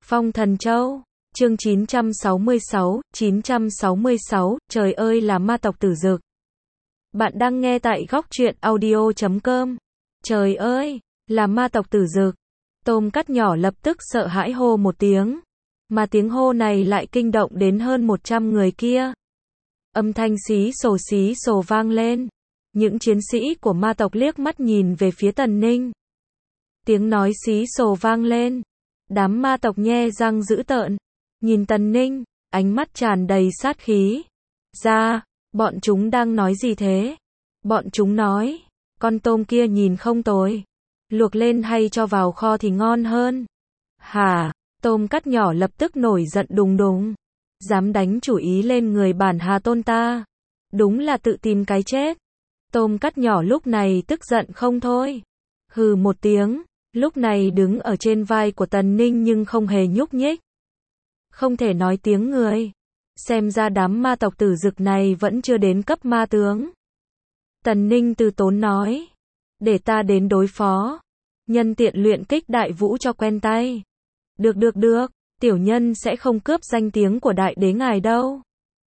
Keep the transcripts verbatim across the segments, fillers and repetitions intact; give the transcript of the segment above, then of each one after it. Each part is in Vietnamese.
Phong Thần Châu, chương chín trăm sáu mươi sáu, chín trăm sáu mươi sáu, trời ơi là ma tộc Tử Dực. Bạn đang nghe tại góc truyện audio chấm com. Trời ơi, là ma tộc Tử Dực. Tôm cắt nhỏ lập tức sợ hãi hô một tiếng. Mà tiếng hô này lại kinh động đến hơn một trăm người kia. Âm thanh xí xồ xí xồ vang lên. Những chiến sĩ của ma tộc liếc mắt nhìn về phía Tần Ninh. Tiếng nói xí xồ vang lên. Đám ma tộc nhe răng dữ tợn. Nhìn Tần Ninh, ánh mắt tràn đầy sát khí. Ra, bọn chúng đang nói gì thế? Bọn chúng nói, con tôm kia nhìn không tồi. Luộc lên hay cho vào kho thì ngon hơn. Hả? Tôm cắt nhỏ lập tức nổi giận đùng đùng. Dám đánh chủ ý lên người bản Hà Tôn ta. Đúng là tự tìm cái chết. Tôm cắt nhỏ lúc này tức giận không thôi. Hừ một tiếng, lúc này đứng ở trên vai của Tần Ninh nhưng không hề nhúc nhích. Không thể nói tiếng người. Xem ra đám ma tộc Tử Dực này vẫn chưa đến cấp ma tướng. Tần Ninh từ tốn nói. Để ta đến đối phó. Nhân tiện luyện kích đại vũ cho quen tay. Được được được, tiểu nhân sẽ không cướp danh tiếng của đại đế ngài đâu.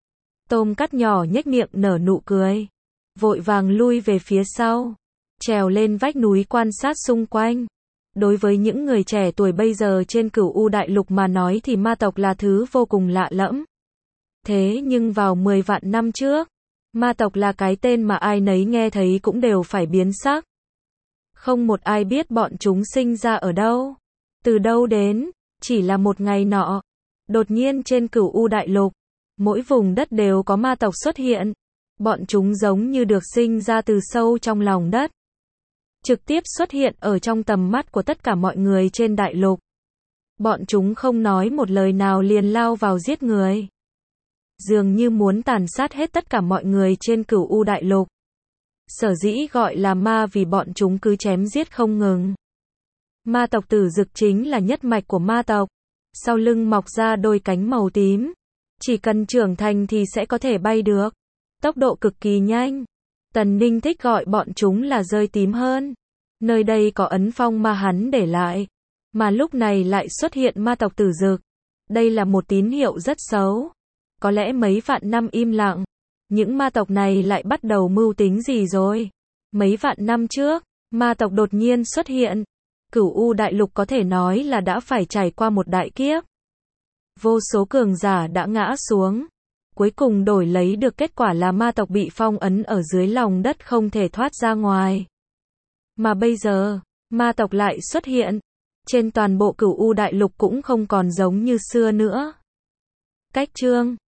Tôm cắt nhỏ nhếch miệng nở nụ cười. Vội vàng lui về phía sau. Trèo lên vách núi quan sát xung quanh. Đối với những người trẻ tuổi bây giờ trên Cửu U Đại Lục mà nói thì ma tộc là thứ vô cùng lạ lẫm. Thế nhưng vào mười vạn năm trước, ma tộc là cái tên mà ai nấy nghe thấy cũng đều phải biến sắc. Không một ai biết bọn chúng sinh ra ở đâu, từ đâu đến, chỉ là một ngày nọ. Đột nhiên trên Cửu U Đại Lục, mỗi vùng đất đều có ma tộc xuất hiện. Bọn chúng giống như được sinh ra từ sâu trong lòng đất. Trực tiếp xuất hiện ở trong tầm mắt của tất cả mọi người trên đại lục. Bọn chúng không nói một lời nào liền lao vào giết người. Dường như muốn tàn sát hết tất cả mọi người trên Cửu U Đại Lục. Sở dĩ gọi là ma vì bọn chúng cứ chém giết không ngừng. Ma tộc Tử Dực chính là nhất mạch của ma tộc. Sau lưng mọc ra đôi cánh màu tím. Chỉ cần trưởng thành thì sẽ có thể bay được. Tốc độ cực kỳ nhanh. Tần Ninh thích gọi bọn chúng là rơi tím hơn. Nơi đây có ấn phong ma hắn để lại. Mà lúc này lại xuất hiện ma tộc Tử Dực. Đây là một tín hiệu rất xấu. Có lẽ mấy vạn năm im lặng. Những ma tộc này lại bắt đầu mưu tính gì rồi. Mấy vạn năm trước, ma tộc đột nhiên xuất hiện. Cửu U Đại Lục có thể nói là đã phải trải qua một đại kiếp. Vô số cường giả đã ngã xuống. Cuối cùng đổi lấy được kết quả là ma tộc bị phong ấn ở dưới lòng đất không thể thoát ra ngoài. Mà bây giờ, ma tộc lại xuất hiện. Trên toàn bộ Cửu U Đại Lục cũng không còn giống như xưa nữa. Cách chương